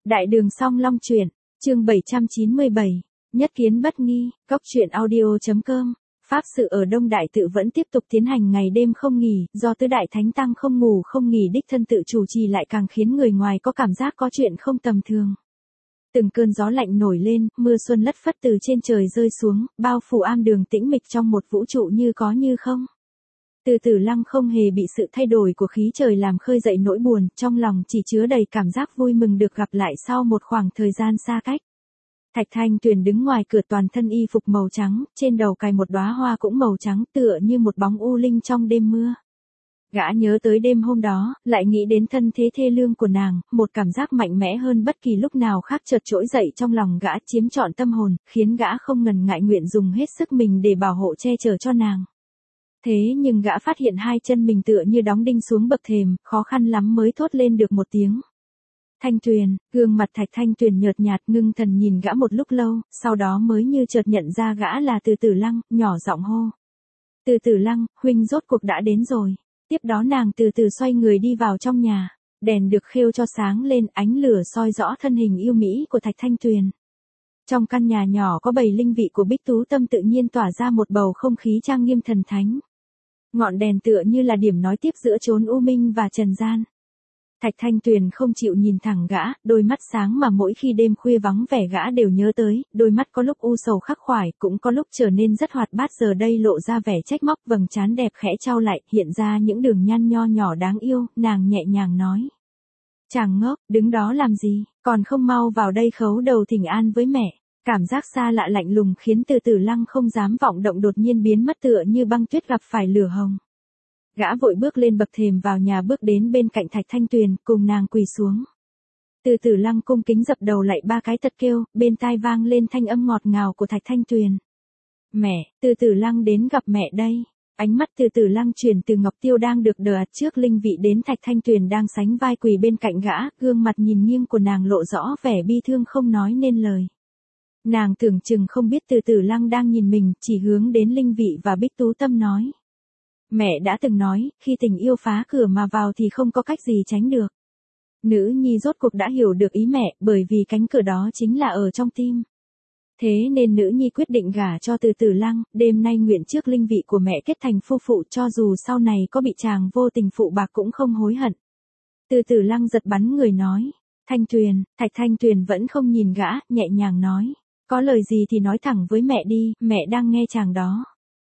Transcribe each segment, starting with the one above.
Đại đường song long truyện, chương 797, nhất kiến bất nghi, cốc truyện audio.com. Pháp sự ở Đông Đại Tự vẫn tiếp tục tiến hành ngày đêm không nghỉ, do tứ đại thánh tăng không ngủ không nghỉ đích thân tự chủ trì lại càng khiến người ngoài có cảm giác có chuyện không tầm thường. Từng cơn gió lạnh nổi lên, mưa xuân lất phất từ trên trời rơi xuống, bao phủ am đường tĩnh mịch trong một vũ trụ như có như không. Từ Tử Lăng không hề bị sự thay đổi của khí trời làm khơi dậy nỗi buồn, trong lòng chỉ chứa đầy cảm giác vui mừng được gặp lại sau một khoảng thời gian xa cách. Thạch Thanh Tuyền đứng ngoài cửa toàn thân y phục màu trắng, trên đầu cài một đóa hoa cũng màu trắng tựa như một bóng u linh trong đêm mưa. Gã nhớ tới đêm hôm đó, lại nghĩ đến thân thế thê lương của nàng, một cảm giác mạnh mẽ hơn bất kỳ lúc nào khác chợt trỗi dậy trong lòng gã chiếm trọn tâm hồn, khiến gã không ngần ngại nguyện dùng hết sức mình để bảo hộ che chở cho nàng. Thế nhưng gã phát hiện hai chân mình tựa như đóng đinh xuống bậc thềm, khó khăn lắm mới thốt lên được một tiếng. Thanh Tuyền, gương mặt Thạch Thanh Tuyền nhợt nhạt ngưng thần nhìn gã một lúc lâu, sau đó mới như chợt nhận ra gã là Từ Tử Lăng, nhỏ giọng hô. Từ Tử Lăng, huynh rốt cuộc đã đến rồi. Tiếp đó nàng từ từ xoay người đi vào trong nhà, đèn được khêu cho sáng lên, ánh lửa soi rõ thân hình yêu mỹ của Thạch Thanh Tuyền. Trong căn nhà nhỏ có 7 linh vị của Bích Tú Tâm tự nhiên tỏa ra một bầu không khí trang nghiêm thần thánh. Ngọn đèn tựa như là điểm nói tiếp giữa chốn u minh và trần gian. Thạch Thanh Tuyền không chịu nhìn thẳng gã, đôi mắt sáng mà mỗi khi đêm khuya vắng vẻ gã đều nhớ tới, đôi mắt có lúc u sầu khắc khoải, cũng có lúc trở nên rất hoạt bát, giờ đây lộ ra vẻ trách móc, vầng trán đẹp khẽ trao lại, hiện ra những đường nhăn nho nhỏ đáng yêu, nàng nhẹ nhàng nói. Chàng ngốc, đứng đó làm gì, còn không mau vào đây khấu đầu thỉnh an với mẹ. Cảm giác xa lạ lạnh lùng khiến Từ Tử Lăng không dám vọng động đột nhiên biến mất tựa như băng tuyết gặp phải lửa hồng. Gã vội bước lên bậc thềm vào nhà bước đến bên cạnh Thạch Thanh Tuyền, cùng nàng quỳ xuống. Từ Tử Lăng cung kính dập đầu lạy 3 cái thật kêu, bên tai vang lên thanh âm ngọt ngào của Thạch Thanh Tuyền. Mẹ, Từ Tử Lăng đến gặp mẹ đây. Ánh mắt Từ Tử Lăng chuyển từ Ngọc Tiêu đang được đờ ạt trước linh vị đến Thạch Thanh Tuyền đang sánh vai quỳ bên cạnh gã, gương mặt nhìn nghiêng của nàng lộ rõ vẻ bi thương không nói nên lời. Nàng tưởng chừng không biết Từ Tử Lăng đang nhìn mình, chỉ hướng đến linh vị và Bích Tú Tâm nói. Mẹ đã từng nói, khi tình yêu phá cửa mà vào thì không có cách gì tránh được. Nữ nhi rốt cuộc đã hiểu được ý mẹ, bởi vì cánh cửa đó chính là ở trong tim. Thế nên nữ nhi quyết định gả cho Từ Tử Lăng, đêm nay nguyện trước linh vị của mẹ kết thành phu phụ, cho dù sau này có bị chàng vô tình phụ bạc cũng không hối hận. Từ Tử Lăng giật bắn người nói. Thanh Tuyền, Thạch Thanh Tuyền vẫn không nhìn gã, nhẹ nhàng nói. Có lời gì thì nói thẳng với mẹ đi, mẹ đang nghe chàng đó.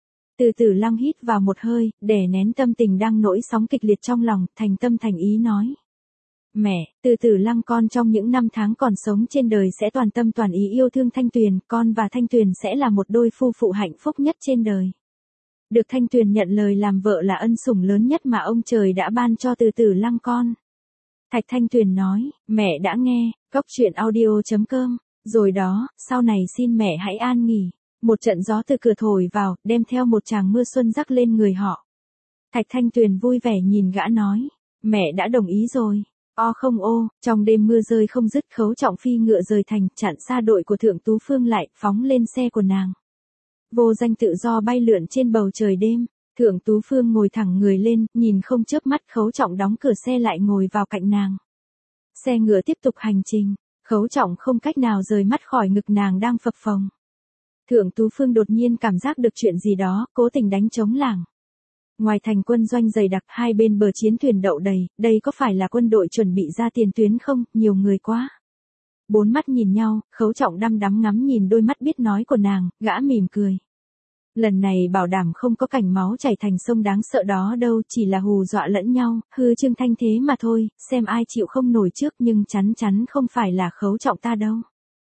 Từ Tử Lăng hít vào một hơi, đè nén tâm tình đang nổi sóng kịch liệt trong lòng, thành tâm thành ý nói. Mẹ, Từ Tử Lăng con trong những năm tháng còn sống trên đời sẽ toàn tâm toàn ý yêu thương Thanh Tuyền, con và Thanh Tuyền sẽ là một đôi phu phụ hạnh phúc nhất trên đời. Được Thanh Tuyền nhận lời làm vợ là ân sủng lớn nhất mà ông trời đã ban cho Từ Tử Lăng con. Thạch Thanh Tuyền nói, mẹ đã nghe, cốc truyện audio.com, rồi đó, sau này xin mẹ hãy an nghỉ. Một trận gió từ cửa thổi vào, đem theo một tràng mưa xuân rắc lên người họ. Thạch Thanh Tuyền vui vẻ nhìn gã nói, mẹ đã đồng ý rồi. O không ô, trong đêm mưa rơi không dứt, Khấu Trọng phi ngựa rời thành, chặn xa đội của Thượng Tú Phương lại, phóng lên xe của nàng. Vô Danh tự do bay lượn trên bầu trời đêm, Thượng Tú Phương ngồi thẳng người lên, nhìn không chớp mắt, Khấu Trọng đóng cửa xe lại ngồi vào cạnh nàng. Xe ngựa tiếp tục hành trình, Khấu Trọng không cách nào rời mắt khỏi ngực nàng đang phập phồng. Thượng Tú Phương đột nhiên cảm giác được chuyện gì đó, cố tình đánh trống lảng. Ngoài thành quân doanh dày đặc, hai bên bờ chiến thuyền đậu đầy, đây có phải là quân đội chuẩn bị ra tiền tuyến không, nhiều người quá. Bốn mắt nhìn nhau, Khấu Trọng đăm đắm ngắm nhìn đôi mắt biết nói của nàng, gã mỉm cười. Lần này bảo đảm không có cảnh máu chảy thành sông đáng sợ đó đâu, chỉ là hù dọa lẫn nhau, hư trương thanh thế mà thôi, xem ai chịu không nổi trước, nhưng chắn chắn không phải là Khấu Trọng ta đâu.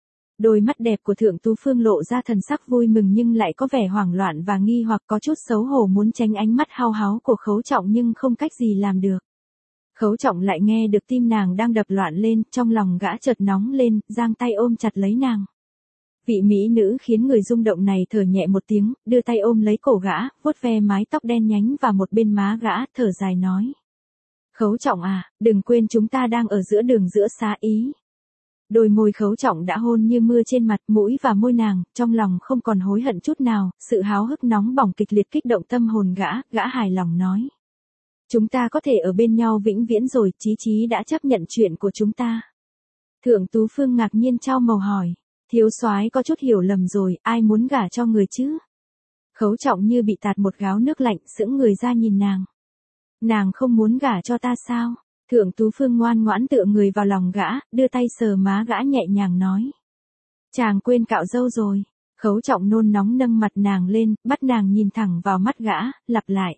Đôi mắt đẹp của Thượng Tú Phương lộ ra thần sắc vui mừng nhưng lại có vẻ hoảng loạn và nghi hoặc, có chút xấu hổ muốn tránh ánh mắt hao háo của Khấu Trọng nhưng không cách gì làm được. Khấu Trọng lại nghe được tim nàng đang đập loạn lên, trong lòng gã chợt nóng lên, giang tay ôm chặt lấy nàng. Vị mỹ nữ khiến người rung động này thở nhẹ một tiếng, đưa tay ôm lấy cổ gã, vuốt ve mái tóc đen nhánh và một bên má gã, thở dài nói. Khấu Trọng à, đừng quên chúng ta đang ở giữa đường giữa xá ý. Đôi môi Khấu Trọng đã hôn như mưa trên mặt, mũi và môi nàng, trong lòng không còn hối hận chút nào, sự háo hức nóng bỏng kịch liệt kích động tâm hồn gã hài lòng nói. Chúng ta có thể ở bên nhau vĩnh viễn rồi, Chí Chí đã chấp nhận chuyện của chúng ta. Thượng Tú Phương ngạc nhiên chau màu hỏi. Thiếu soái có chút hiểu lầm rồi, ai muốn gả cho người chứ? Khấu Trọng như bị tạt một gáo nước lạnh, sững người ra nhìn nàng. Nàng không muốn gả cho ta sao? Thượng Tú Phương ngoan ngoãn tựa người vào lòng gã, đưa tay sờ má gã nhẹ nhàng nói. Chàng quên cạo râu rồi. Khấu Trọng nôn nóng nâng mặt nàng lên, bắt nàng nhìn thẳng vào mắt gã, lặp lại.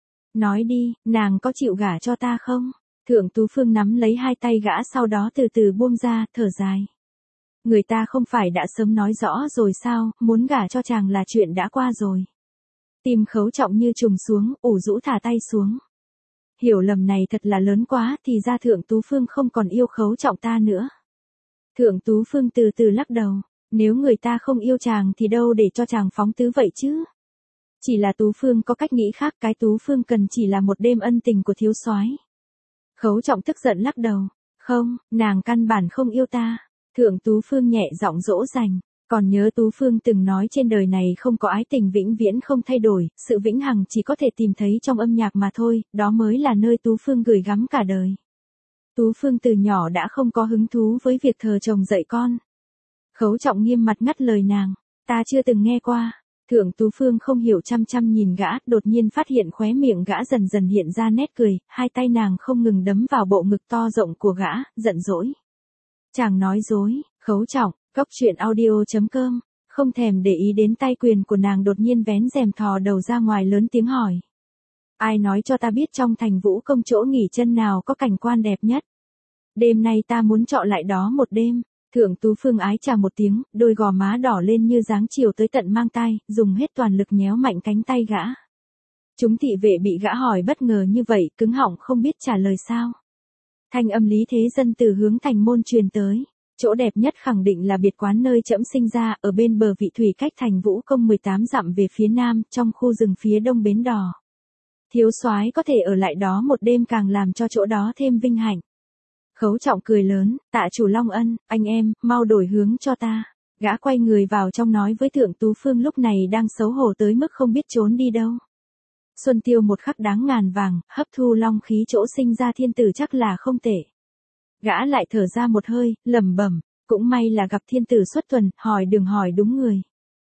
Nói đi, nàng có chịu gả cho ta không? Thượng Tú Phương nắm lấy hai tay gã sau đó từ từ buông ra, thở dài. Người ta không phải đã sớm nói rõ rồi sao, muốn gả cho chàng là chuyện đã qua rồi. Tim Khấu Trọng như trùng xuống, ủ rũ thả tay xuống. Hiểu lầm này thật là lớn quá, thì ra Thượng Tú Phương không còn yêu Khấu Trọng ta nữa. Thượng Tú Phương từ từ lắc đầu, nếu người ta không yêu chàng thì đâu để cho chàng phóng tứ vậy chứ. Chỉ là Tú Phương có cách nghĩ khác, cái Tú Phương cần chỉ là một đêm ân tình của thiếu soái. Khấu Trọng tức giận lắc đầu, không, nàng căn bản không yêu ta. Thượng Tú Phương nhẹ giọng dỗ dành, còn nhớ Tú Phương từng nói trên đời này không có ái tình vĩnh viễn không thay đổi, sự vĩnh hằng chỉ có thể tìm thấy trong âm nhạc mà thôi, đó mới là nơi Tú Phương gửi gắm cả đời. Tú Phương từ nhỏ đã không có hứng thú với việc thờ chồng dạy con. Khấu Trọng nghiêm mặt ngắt lời nàng, ta chưa từng nghe qua. Thượng Tú Phương không hiểu chăm chăm nhìn gã, đột nhiên phát hiện khóe miệng gã dần dần hiện ra nét cười, hai tay nàng không ngừng đấm vào bộ ngực to rộng của gã, giận dỗi. Chàng nói dối, Khấu Trọng, goctruyện audio.com, không thèm để ý đến tay quyền của nàng đột nhiên vén rèm thò đầu ra ngoài lớn tiếng hỏi. Ai nói cho ta biết trong thành Vũ Công chỗ nghỉ chân nào có cảnh quan đẹp nhất? Đêm nay ta muốn trọ lại đó một đêm. Thượng Tú Phương ái chà một tiếng, đôi gò má đỏ lên như dáng chiều tới tận mang tai, dùng hết toàn lực nhéo mạnh cánh tay gã. Chúng thị vệ bị gã hỏi bất ngờ như vậy, cứng họng không biết trả lời sao. Thanh âm Lý Thế Dân từ hướng thành môn truyền tới. Chỗ đẹp nhất khẳng định là biệt quán nơi trẫm sinh ra, ở bên bờ vị thủy cách thành Vũ Công 18 dặm về phía nam, trong khu rừng phía đông bến đò. Thiếu soái có thể ở lại đó một đêm càng làm cho chỗ đó thêm vinh hạnh. Khấu Trọng cười lớn, tạ chủ Long Ân, anh em, mau đổi hướng cho ta. Gã quay người vào trong nói với Thượng Tú Phương lúc này đang xấu hổ tới mức không biết trốn đi đâu. Xuân Tiêu một khắc đáng ngàn vàng, hấp thu long khí chỗ sinh ra thiên tử chắc là không tệ. Gã lại thở ra một hơi, lẩm bẩm, cũng may là gặp thiên tử xuất tuần, hỏi đường hỏi đúng người.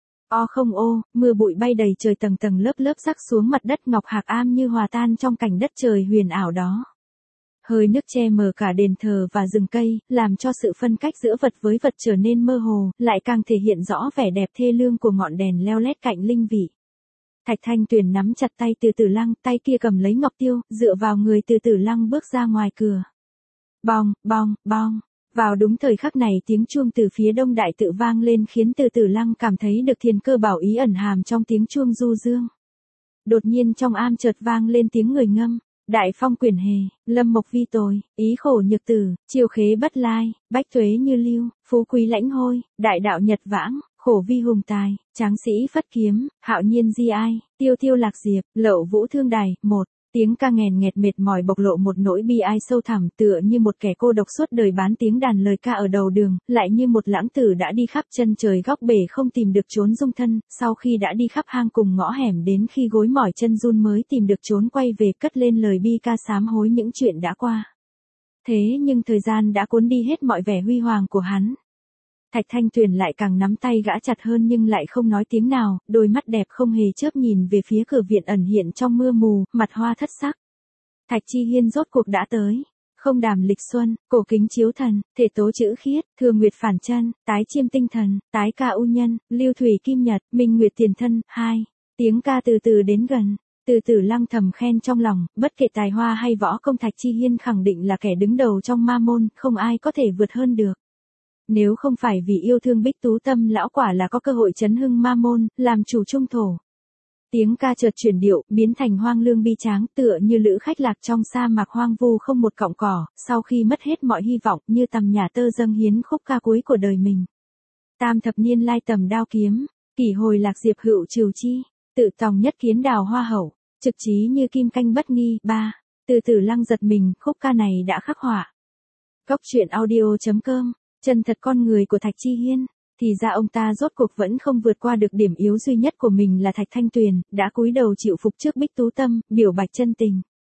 O không ô, mưa bụi bay đầy trời tầng tầng lớp lớp rắc xuống mặt đất, ngọc hạc am như hòa tan trong cảnh đất trời huyền ảo đó. Hơi nước che mờ cả đền thờ và rừng cây, làm cho sự phân cách giữa vật với vật trở nên mơ hồ, lại càng thể hiện rõ vẻ đẹp thê lương của ngọn đèn leo lét cạnh linh vị. Thạch Thanh Tuyền nắm chặt tay Từ Tử Lăng, tay kia cầm lấy ngọc tiêu, dựa vào người Từ Tử Lăng bước ra ngoài cửa. Bong, bong, bong. Vào đúng thời khắc này tiếng chuông từ phía đông đại tự vang lên khiến Từ Tử Lăng cảm thấy được thiên cơ bảo ý ẩn hàm trong tiếng chuông du dương. Đột nhiên trong am chợt vang lên tiếng người ngâm. Đại phong quyển hề, lâm mộc vi tồi, ý khổ nhược tử, chiêu khế bất lai, bách tuế như lưu, phú quý lãnh hôi, đại đạo nhật vãng, khổ vi hùng tài, tráng sĩ phất kiếm, hạo nhiên di ai, tiêu tiêu lạc diệp, lậu vũ thương đài, một. Tiếng ca nghèn nghẹt mệt mỏi bộc lộ một nỗi bi ai sâu thẳm, tựa như một kẻ cô độc suốt đời bán tiếng đàn lời ca ở đầu đường, lại như một lãng tử đã đi khắp chân trời góc bể không tìm được chốn dung thân, sau khi đã đi khắp hang cùng ngõ hẻm đến khi gối mỏi chân run mới tìm được chốn quay về cất lên lời bi ca sám hối những chuyện đã qua. Thế nhưng thời gian đã cuốn đi hết mọi vẻ huy hoàng của hắn. Thạch Thanh Tuyền lại càng nắm tay gã chặt hơn nhưng lại không nói tiếng nào, đôi mắt đẹp không hề chớp nhìn về phía cửa viện ẩn hiện trong mưa mù, mặt hoa thất sắc. Thạch Chi Hiên rốt cuộc đã tới. Không đàm lịch xuân, cổ kính chiếu thần, thể tố chữ khiết, thường nguyệt phản chân, tái chiêm tinh thần, tái ca u nhân, lưu thủy kim nhật, minh nguyệt tiền thân, 2. Tiếng ca từ từ đến gần. Từ Tử Lăng thầm khen trong lòng, bất kể tài hoa hay võ công Thạch Chi Hiên khẳng định là kẻ đứng đầu trong ma môn, không ai có thể vượt hơn được. Nếu không phải vì yêu thương Bích Tú Tâm lão quả là có cơ hội chấn hưng ma môn, làm chủ trung thổ. Tiếng ca chợt chuyển điệu, biến thành hoang lương bi tráng, tựa như lữ khách lạc trong sa mạc hoang vu không một cọng cỏ, sau khi mất hết mọi hy vọng, như tầm nhà tơ dâng hiến khúc ca cuối của đời mình. Tam thập niên lai tầm đao kiếm, kỷ hồi lạc diệp hữu trừ chi, tự tòng nhất kiến đào hoa hậu, trực trí như kim canh bất nghi. 3. Từ Tử Lăng giật mình, khúc ca này đã khắc họa. Goctruyện audio.com, chân thật con người của Thạch Chi Hiên. Thì ra ông ta rốt cuộc vẫn không vượt qua được điểm yếu duy nhất của mình là Thạch Thanh Tuyền, đã cúi đầu chịu phục trước Bích Tú Tâm, biểu bạch chân tình.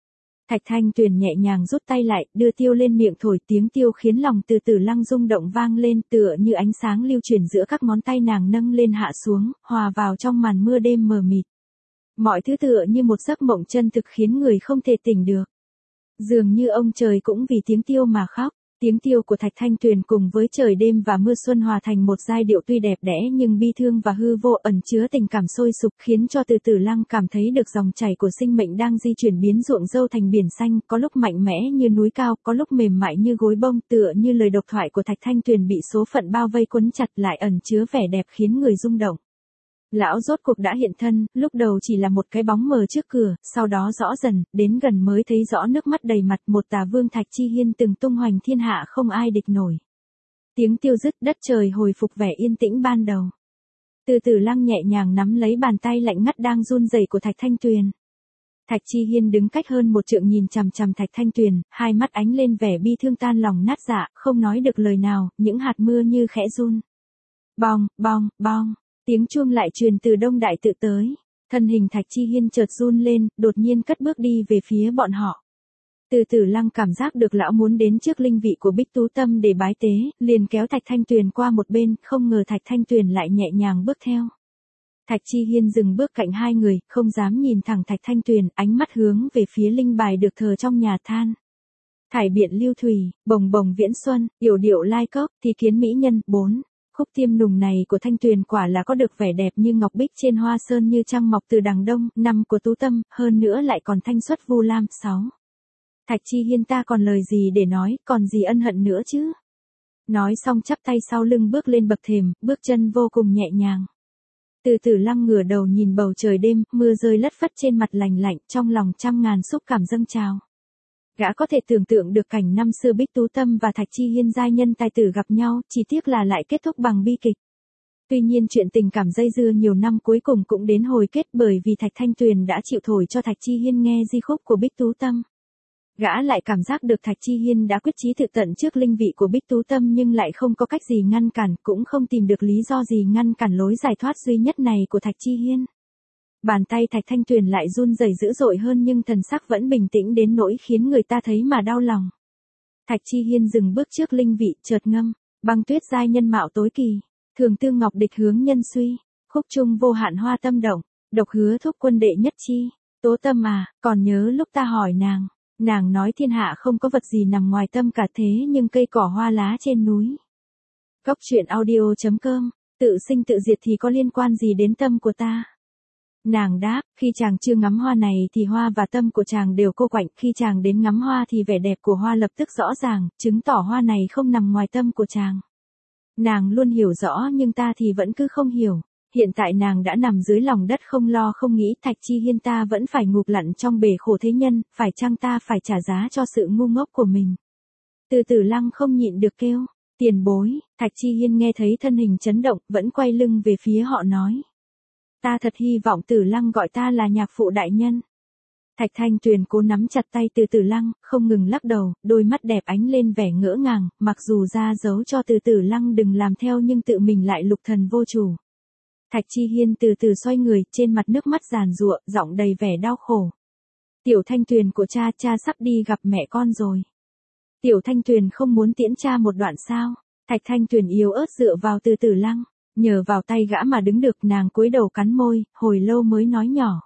Thạch Thanh Tuyền nhẹ nhàng rút tay lại, đưa tiêu lên miệng thổi, tiếng tiêu khiến lòng Từ Tử Lăng rung động vang lên, tựa như ánh sáng lưu chuyển giữa các ngón tay nàng nâng lên hạ xuống, hòa vào trong màn mưa đêm mờ mịt. Mọi thứ tựa như một giấc mộng chân thực khiến người không thể tỉnh được. Dường như ông trời cũng vì tiếng tiêu mà khóc. Tiếng tiêu của Thạch Thanh Tuyền cùng với trời đêm và mưa xuân hòa thành một giai điệu tuy đẹp đẽ nhưng bi thương và hư vô, ẩn chứa tình cảm sôi sục, khiến cho Từ Tử Lăng cảm thấy được dòng chảy của sinh mệnh đang di chuyển, biến ruộng dâu thành biển xanh, có lúc mạnh mẽ như núi cao, có lúc mềm mại như gối bông, tựa như lời độc thoại của Thạch Thanh Tuyền bị số phận bao vây quấn chặt, lại ẩn chứa vẻ đẹp khiến người rung động. Lão rốt cuộc đã hiện thân, lúc đầu chỉ là một cái bóng mờ trước cửa, sau đó rõ dần, đến gần mới thấy rõ nước mắt đầy mặt, một tà vương Thạch Chi Hiên từng tung hoành thiên hạ không ai địch nổi. Tiếng tiêu dứt, đất trời hồi phục vẻ yên tĩnh ban đầu. Từ Tử Lăng nhẹ nhàng nắm lấy bàn tay lạnh ngắt đang run rẩy của Thạch Thanh Tuyền. Thạch Chi Hiên đứng cách hơn một trượng nhìn chằm chằm Thạch Thanh Tuyền, hai mắt ánh lên vẻ bi thương tan lòng nát dạ, không nói được lời nào, những hạt mưa như khẽ run. Bong, bong, bong. Tiếng chuông lại truyền từ Đông Đại Tự tới. Thân hình Thạch Chi Hiên chợt run lên, đột nhiên cất bước đi về phía bọn họ. Từ Tử Lăng cảm giác được lão muốn đến trước linh vị của Bích Tú Tâm để bái tế, liền kéo Thạch Thanh Tuyền qua một bên, không ngờ Thạch Thanh Tuyền lại nhẹ nhàng bước theo. Thạch Chi Hiên dừng bước cạnh hai người, không dám nhìn thẳng Thạch Thanh Tuyền, ánh mắt hướng về phía linh bài được thờ trong nhà than. Thải biện lưu thủy, bồng bồng viễn xuân, yểu điệu lai cốc, thì kiến mỹ nhân, 4. Khúc tiêm nùng này của Thanh Tuyền quả là có được vẻ đẹp như ngọc bích trên hoa sơn, như trăng mọc từ đằng đông, 5 của Tú Tâm, hơn nữa lại còn thanh xuất vu lam, 6. Thạch Chi Hiên, ta còn lời gì để nói, còn gì ân hận nữa chứ? Nói xong chắp tay sau lưng bước lên bậc thềm, bước chân vô cùng nhẹ nhàng. Từ Tử Lăng ngửa đầu nhìn bầu trời đêm, mưa rơi lất phất trên mặt lành lạnh, trong lòng trăm ngàn xúc cảm dâng trào. Gã có thể tưởng tượng được cảnh năm xưa Bích Tú Tâm và Thạch Chi Hiên giai nhân tài tử gặp nhau, chỉ tiếc là lại kết thúc bằng bi kịch. Tuy nhiên chuyện tình cảm dây dưa nhiều năm cuối cùng cũng đến hồi kết, bởi vì Thạch Thanh Tuyền đã chịu thổi cho Thạch Chi Hiên nghe di khúc của Bích Tú Tâm. Gã lại cảm giác được Thạch Chi Hiên đã quyết chí tự tận trước linh vị của Bích Tú Tâm, nhưng lại không có cách gì ngăn cản, cũng không tìm được lý do gì ngăn cản lối giải thoát duy nhất này của Thạch Chi Hiên. Bàn tay Thạch Thanh Tuyền lại run rẩy dữ dội hơn, nhưng thần sắc vẫn bình tĩnh đến nỗi khiến người ta thấy mà đau lòng. Thạch Chi Hiên dừng bước trước linh vị, chợt ngâm: băng tuyết giai nhân mạo tối kỳ, thường tương ngọc địch hướng nhân suy, khúc trung vô hạn hoa tâm động, độc hứa thúc quân đệ nhất chi. Tố Tâm à, còn nhớ lúc ta hỏi nàng nói thiên hạ không có vật gì nằm ngoài tâm cả, thế nhưng cây cỏ hoa lá trên núi. Góc truyện audio.com, tự sinh tự diệt thì có liên quan gì đến tâm của ta? Nàng đáp, khi chàng chưa ngắm hoa này thì hoa và tâm của chàng đều cô quạnh, khi chàng đến ngắm hoa thì vẻ đẹp của hoa lập tức rõ ràng, chứng tỏ hoa này không nằm ngoài tâm của chàng. Nàng luôn hiểu rõ nhưng ta thì vẫn cứ không hiểu. Hiện tại nàng đã nằm dưới lòng đất không lo không nghĩ, Thạch Chi Hiên, ta vẫn phải ngụp lặn trong bể khổ thế nhân, phải chăng ta phải trả giá cho sự ngu ngốc của mình? Từ Tử Lăng không nhịn được kêu, tiền bối. Thạch Chi Hiên nghe thấy thân hình chấn động, vẫn quay lưng về phía họ nói: ta thật hy vọng Tử Lăng gọi ta là nhạc phụ đại nhân. Thạch Thanh Tuyền cố nắm chặt tay Từ Tử Lăng, không ngừng lắc đầu, đôi mắt đẹp ánh lên vẻ ngỡ ngàng, mặc dù ra dấu cho Từ Tử Lăng đừng làm theo nhưng tự mình lại lục thần vô chủ. Thạch Chi Hiên từ từ xoay người, trên mặt nước mắt giàn giụa, giọng đầy vẻ đau khổ. Tiểu Thanh Tuyền của cha sắp đi gặp mẹ con rồi. Tiểu Thanh Tuyền không muốn tiễn cha một đoạn sao? Thạch Thanh Tuyền yếu ớt dựa vào Từ Tử Lăng, nhờ vào tay gã mà đứng được, nàng cúi đầu cắn môi, hồi lâu mới nói nhỏ: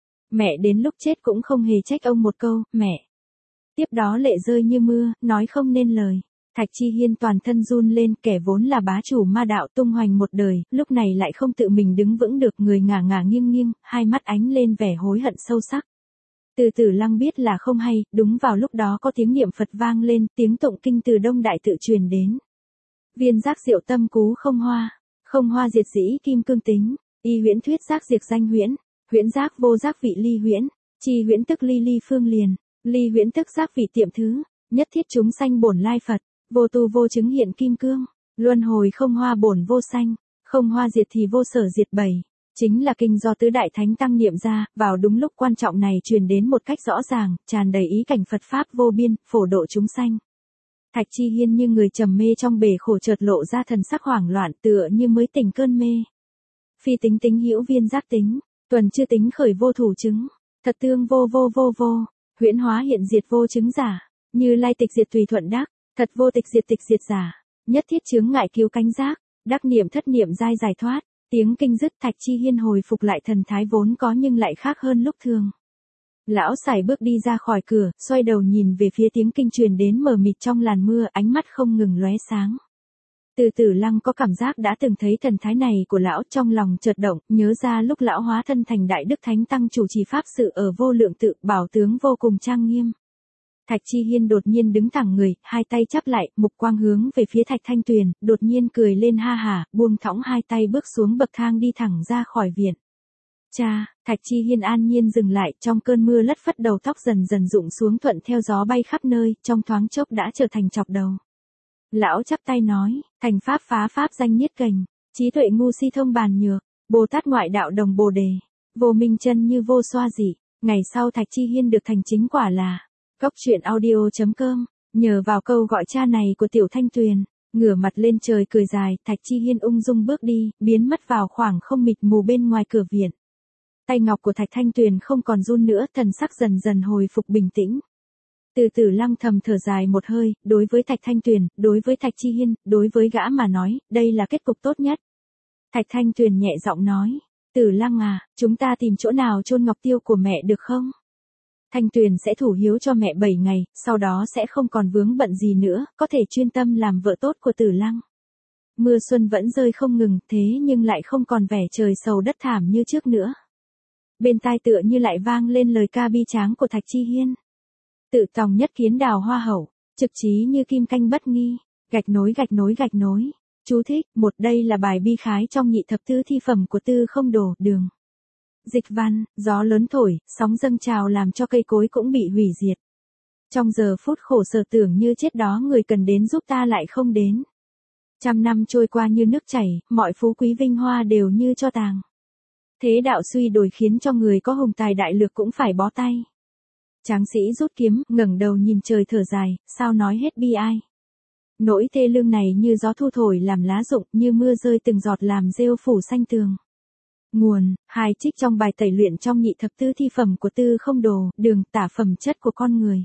mẹ đến lúc chết cũng không hề trách ông một câu, mẹ. Tiếp đó lệ rơi như mưa, nói không nên lời. Thạch Chi Hiên toàn thân run lên, kẻ vốn là bá chủ ma đạo tung hoành một đời, lúc này lại không tự mình đứng vững được, người ngả ngả nghiêng nghiêng, hai mắt ánh lên vẻ hối hận sâu sắc. Từ Tử Lăng biết là không hay, đúng vào lúc đó có tiếng niệm Phật vang lên, tiếng tụng kinh từ Đông Đại Tự truyền đến. Viên giác diệu tâm cú không hoa diệt dĩ kim cương tính, y huyễn thuyết giác diệt danh huyễn, huyễn giác vô giác vị ly huyễn, chi huyễn tức ly ly phương liền, ly huyễn tức giác vị tiệm thứ, nhất thiết chúng sanh bổn lai Phật. Vô tu vô chứng hiện kim cương, luân hồi không hoa bổn vô sanh, không hoa diệt thì vô sở diệt bảy. Chính là kinh do tứ đại thánh tăng niệm ra, vào đúng lúc quan trọng này truyền đến một cách rõ ràng, tràn đầy ý cảnh Phật pháp vô biên, phổ độ chúng sanh. Thạch Chi Hiên như người trầm mê trong bể khổ chợt lộ ra thần sắc hoảng loạn, tựa như mới tỉnh cơn mê. Phi tính tính hữu viên giác tính, tuần chưa tính khởi vô thủ chứng, thật tương vô vô vô vô. Huyễn hóa hiện diệt vô chứng giả, Như Lai tịch diệt tùy thuận đắc, thật vô tịch diệt giả, nhất thiết chướng ngại cứu cánh giác, đắc niệm thất niệm giai giải thoát, tiếng kinh dứt Thạch Chi Hiên hồi phục lại thần thái vốn có nhưng lại khác hơn lúc thường. Lão sải bước đi ra khỏi cửa, xoay đầu nhìn về phía tiếng kinh truyền đến mờ mịt trong làn mưa, ánh mắt không ngừng lóe sáng. Từ Tử Lăng có cảm giác đã từng thấy thần thái này của lão, trong lòng chợt động, nhớ ra lúc lão hóa thân thành Đại Đức Thánh Tăng chủ trì pháp sự ở Vô Lượng Tự, bảo tướng vô cùng trang nghiêm. Thạch Chi Hiên đột nhiên đứng thẳng người, hai tay chắp lại, mục quang hướng về phía Thạch Thanh Tuyền, đột nhiên cười lên ha hả, buông thõng hai tay bước xuống bậc thang đi thẳng ra khỏi viện. Cha, Thạch Chi Hiên an nhiên dừng lại, trong cơn mưa lất phất đầu tóc dần dần rụng xuống thuận theo gió bay khắp nơi, trong thoáng chốc đã trở thành chọc đầu. Lão chắp tay nói, thành pháp phá pháp danh niết kềnh, trí tuệ ngu si thông bàn nhược, Bồ Tát ngoại đạo đồng Bồ đề, vô minh chân như vô xoa dị. Ngày sau Thạch Chi Hiên được thành chính quả là Cốc truyện audio.com, nhờ vào câu gọi cha này của Tiểu Thanh Tuyền, ngửa mặt lên trời cười dài, Thạch Chi Hiên ung dung bước đi, biến mất vào khoảng không mịt mù bên ngoài cửa viện. Tay ngọc của Thạch Thanh Tuyền không còn run nữa, thần sắc dần dần hồi phục bình tĩnh. Từ Tử Lăng thầm thở dài một hơi, đối với Thạch Thanh Tuyền, đối với Thạch Chi Hiên, đối với gã mà nói, đây là kết cục tốt nhất. Thạch Thanh Tuyền nhẹ giọng nói, Tử Lăng à, chúng ta tìm chỗ nào chôn ngọc tiêu của mẹ được không? Thanh Tuyền sẽ thủ hiếu cho mẹ 7 ngày, sau đó sẽ không còn vướng bận gì nữa, có thể chuyên tâm làm vợ tốt của Tử Lăng. Mưa xuân vẫn rơi không ngừng, thế nhưng lại không còn vẻ trời sầu đất thảm như trước nữa. Bên tai tựa như lại vang lên lời ca bi tráng của Thạch Chi Hiên. Tự tòng nhất kiến đào hoa hậu, trực trí như kim canh bất nghi, gạch nối. Chú thích, một đây là bài bi khái trong nhị thập tứ thi phẩm của Tư Không Đồ, Đường. Dịch văn, gió lớn thổi, sóng dâng trào làm cho cây cối cũng bị hủy diệt. Trong giờ phút khổ sở tưởng như chết đó người cần đến giúp ta lại không đến. Trăm năm trôi qua như nước chảy, mọi phú quý vinh hoa đều như cho tàn. Thế đạo suy đổi khiến cho người có hùng tài đại lược cũng phải bó tay. Tráng sĩ rút kiếm, ngẩng đầu nhìn trời thở dài, sao nói hết bi ai. Nỗi thê lương này như gió thu thổi làm lá rụng, như mưa rơi từng giọt làm rêu phủ xanh tường. Nguồn, hai trích trong bài tẩy luyện trong nhị thập tứ thi phẩm của Tư Không Đồ, Đường, tả phẩm chất của con người.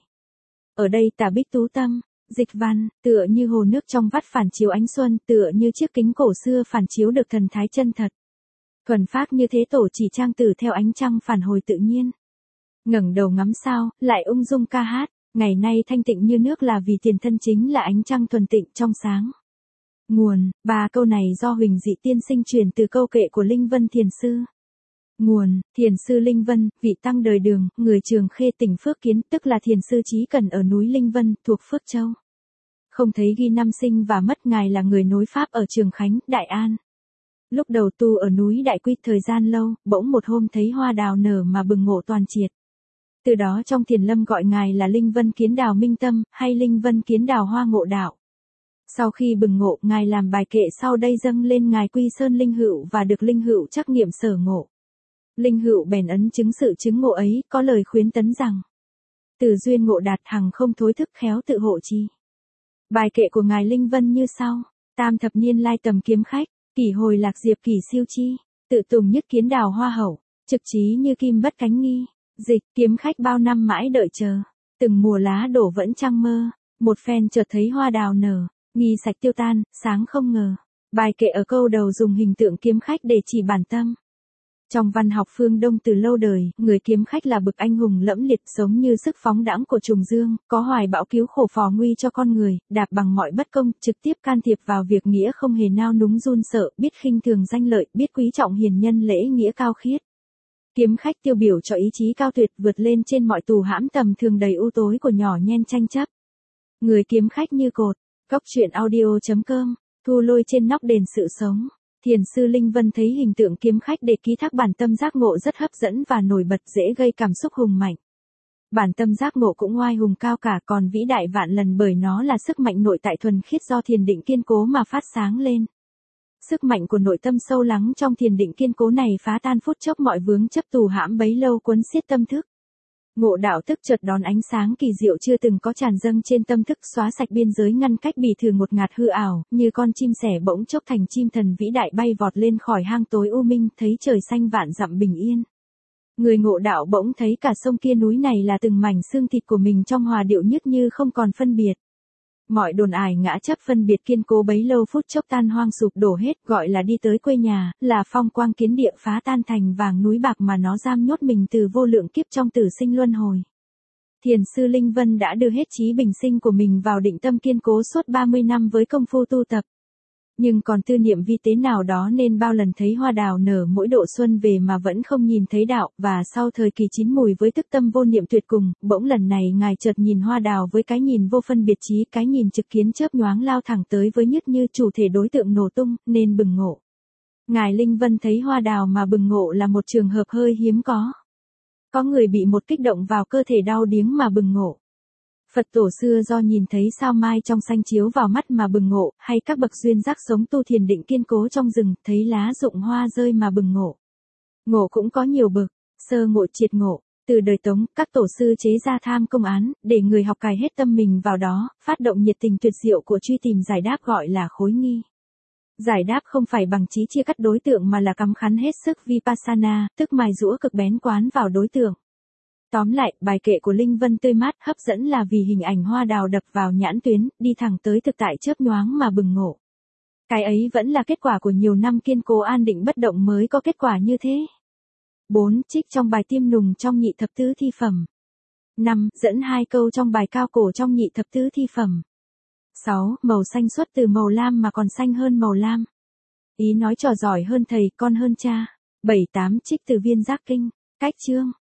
Ở đây tả Bích Tú Tâm, dịch văn, tựa như hồ nước trong vắt phản chiếu ánh xuân, tựa như chiếc kính cổ xưa phản chiếu được thần thái chân thật. Thuần phác như thế tổ chỉ trang tử theo ánh trăng phản hồi tự nhiên. Ngẩng đầu ngắm sao, lại ung dung ca hát, ngày nay thanh tịnh như nước là vì tiền thân chính là ánh trăng thuần tịnh trong sáng. Nguồn, 3 câu này do Huỳnh Dị tiên sinh truyền từ câu kệ của Linh Vân Thiền Sư. Nguồn, Thiền Sư Linh Vân, vị tăng đời Đường, người Trường Khê tỉnh Phước Kiến, tức là Thiền Sư Chí Cần ở núi Linh Vân, thuộc Phước Châu. Không thấy ghi năm sinh và mất, ngài là người nối Pháp ở Trường Khánh, Đại An. Lúc đầu tu ở núi Đại Quy thời gian lâu, bỗng một hôm thấy hoa đào nở mà bừng ngộ toàn triệt. Từ đó trong thiền lâm gọi ngài là Linh Vân Kiến Đào Minh Tâm, hay Linh Vân Kiến Đào Hoa Ngộ Đạo. Sau khi bừng ngộ, ngài làm bài kệ sau đây dâng lên ngài Quy Sơn Linh Hữu và được Linh Hữu trắc nghiệm sở ngộ. Linh Hữu bèn ấn chứng sự chứng ngộ ấy, có lời khuyến tấn rằng: từ duyên ngộ đạt hằng không thối thức, khéo tự hộ trì. Bài kệ của ngài Linh Vân như sau: tam thập niên lai tầm kiếm khách, kỷ hồi lạc diệp kỷ siêu chi, tự tùng nhất kiến đào hoa hậu, trực trí như kim bất cánh nghi. Dịch, kiếm khách bao năm mãi đợi chờ, từng mùa lá đổ vẫn trăng mơ, một phen chợt thấy hoa đào nở, nghi sạch tiêu tan, sáng không ngờ. Bài kệ ở câu đầu dùng hình tượng kiếm khách để chỉ bản tâm. Trong văn học phương Đông từ lâu đời, người kiếm khách là bậc anh hùng lẫm liệt, sống như sức phóng đãng của trùng dương, có hoài bão cứu khổ phò nguy cho con người, đạp bằng mọi bất công, trực tiếp can thiệp vào việc nghĩa không hề nao núng run sợ, biết khinh thường danh lợi, biết quý trọng hiền nhân lễ nghĩa cao khiết. Kiếm khách tiêu biểu cho ý chí cao tuyệt, vượt lên trên mọi tù hãm tầm thường đầy u tối của nhỏ nhen tranh chấp. Người kiếm khách như cột. Cốc truyện audio.com, thu lôi trên nóc đền sự sống. Thiền sư Linh Vân thấy hình tượng kiếm khách để ký thác bản tâm giác ngộ rất hấp dẫn và nổi bật, dễ gây cảm xúc hùng mạnh. Bản tâm giác ngộ cũng oai hùng cao cả, còn vĩ đại vạn lần bởi nó là sức mạnh nội tại thuần khiết do thiền định kiên cố mà phát sáng lên. Sức mạnh của nội tâm sâu lắng trong thiền định kiên cố này phá tan phút chốc mọi vướng chấp tù hãm bấy lâu cuốn xiết tâm thức. Ngộ đạo tức chợt đón ánh sáng kỳ diệu chưa từng có tràn dâng trên tâm thức, xóa sạch biên giới ngăn cách bì thường ngột ngạt hư ảo, như con chim sẻ bỗng chốc thành chim thần vĩ đại bay vọt lên khỏi hang tối u minh, thấy trời xanh vạn dặm bình yên. Người ngộ đạo bỗng thấy cả sông kia núi này là từng mảnh xương thịt của mình trong hòa điệu nhất như không còn phân biệt. Mọi đồn ải ngã chấp phân biệt kiên cố bấy lâu phút chốc tan hoang sụp đổ hết, gọi là đi tới quê nhà, là phong quang kiến địa phá tan thành vàng núi bạc mà nó giam nhốt mình từ vô lượng kiếp trong tử sinh luân hồi. Thiền sư Linh Vân đã đưa hết trí bình sinh của mình vào định tâm kiên cố suốt 30 năm với công phu tu tập. Nhưng còn tư niệm vi tế nào đó nên bao lần thấy hoa đào nở mỗi độ xuân về mà vẫn không nhìn thấy đạo, và sau thời kỳ chín mùi với thức tâm vô niệm tuyệt cùng, bỗng lần này ngài chợt nhìn hoa đào với cái nhìn vô phân biệt trí, cái nhìn trực kiến chớp nhoáng lao thẳng tới với nhất như chủ thể đối tượng nổ tung, nên bừng ngộ. Ngài Linh Vân thấy hoa đào mà bừng ngộ là một trường hợp hơi hiếm có. Có người bị một kích động vào cơ thể đau điếng mà bừng ngộ. Phật tổ xưa do nhìn thấy sao mai trong xanh chiếu vào mắt mà bừng ngộ, hay các bậc duyên giác sống tu thiền định kiên cố trong rừng, thấy lá rụng hoa rơi mà bừng ngộ. Ngộ cũng có nhiều bậc, sơ ngộ triệt ngộ. Từ đời Tống, các tổ sư chế ra tham công án, để người học cài hết tâm mình vào đó, phát động nhiệt tình tuyệt diệu của truy tìm giải đáp gọi là khối nghi. Giải đáp không phải bằng trí chia cắt đối tượng mà là cắm khắn hết sức vipassana, tức mài giũa cực bén quán vào đối tượng. Tóm lại, bài kệ của Linh Vân tươi mát hấp dẫn là vì hình ảnh hoa đào đập vào nhãn tuyến, đi thẳng tới thực tại chớp nhoáng mà bừng ngộ. Cái ấy vẫn là kết quả của nhiều năm kiên cố an định bất động mới có kết quả như thế. 4. Trích trong bài Tiêm Nùng trong Nhị Thập Tứ Thi Phẩm. 5. Dẫn 2 câu trong bài Cao Cổ trong Nhị Thập Tứ Thi Phẩm. 6. Màu xanh xuất từ màu lam mà còn xanh hơn màu lam. Ý nói trò giỏi hơn thầy, con hơn cha. 7. 8. Trích từ Viên Giác Kinh. Cách chương.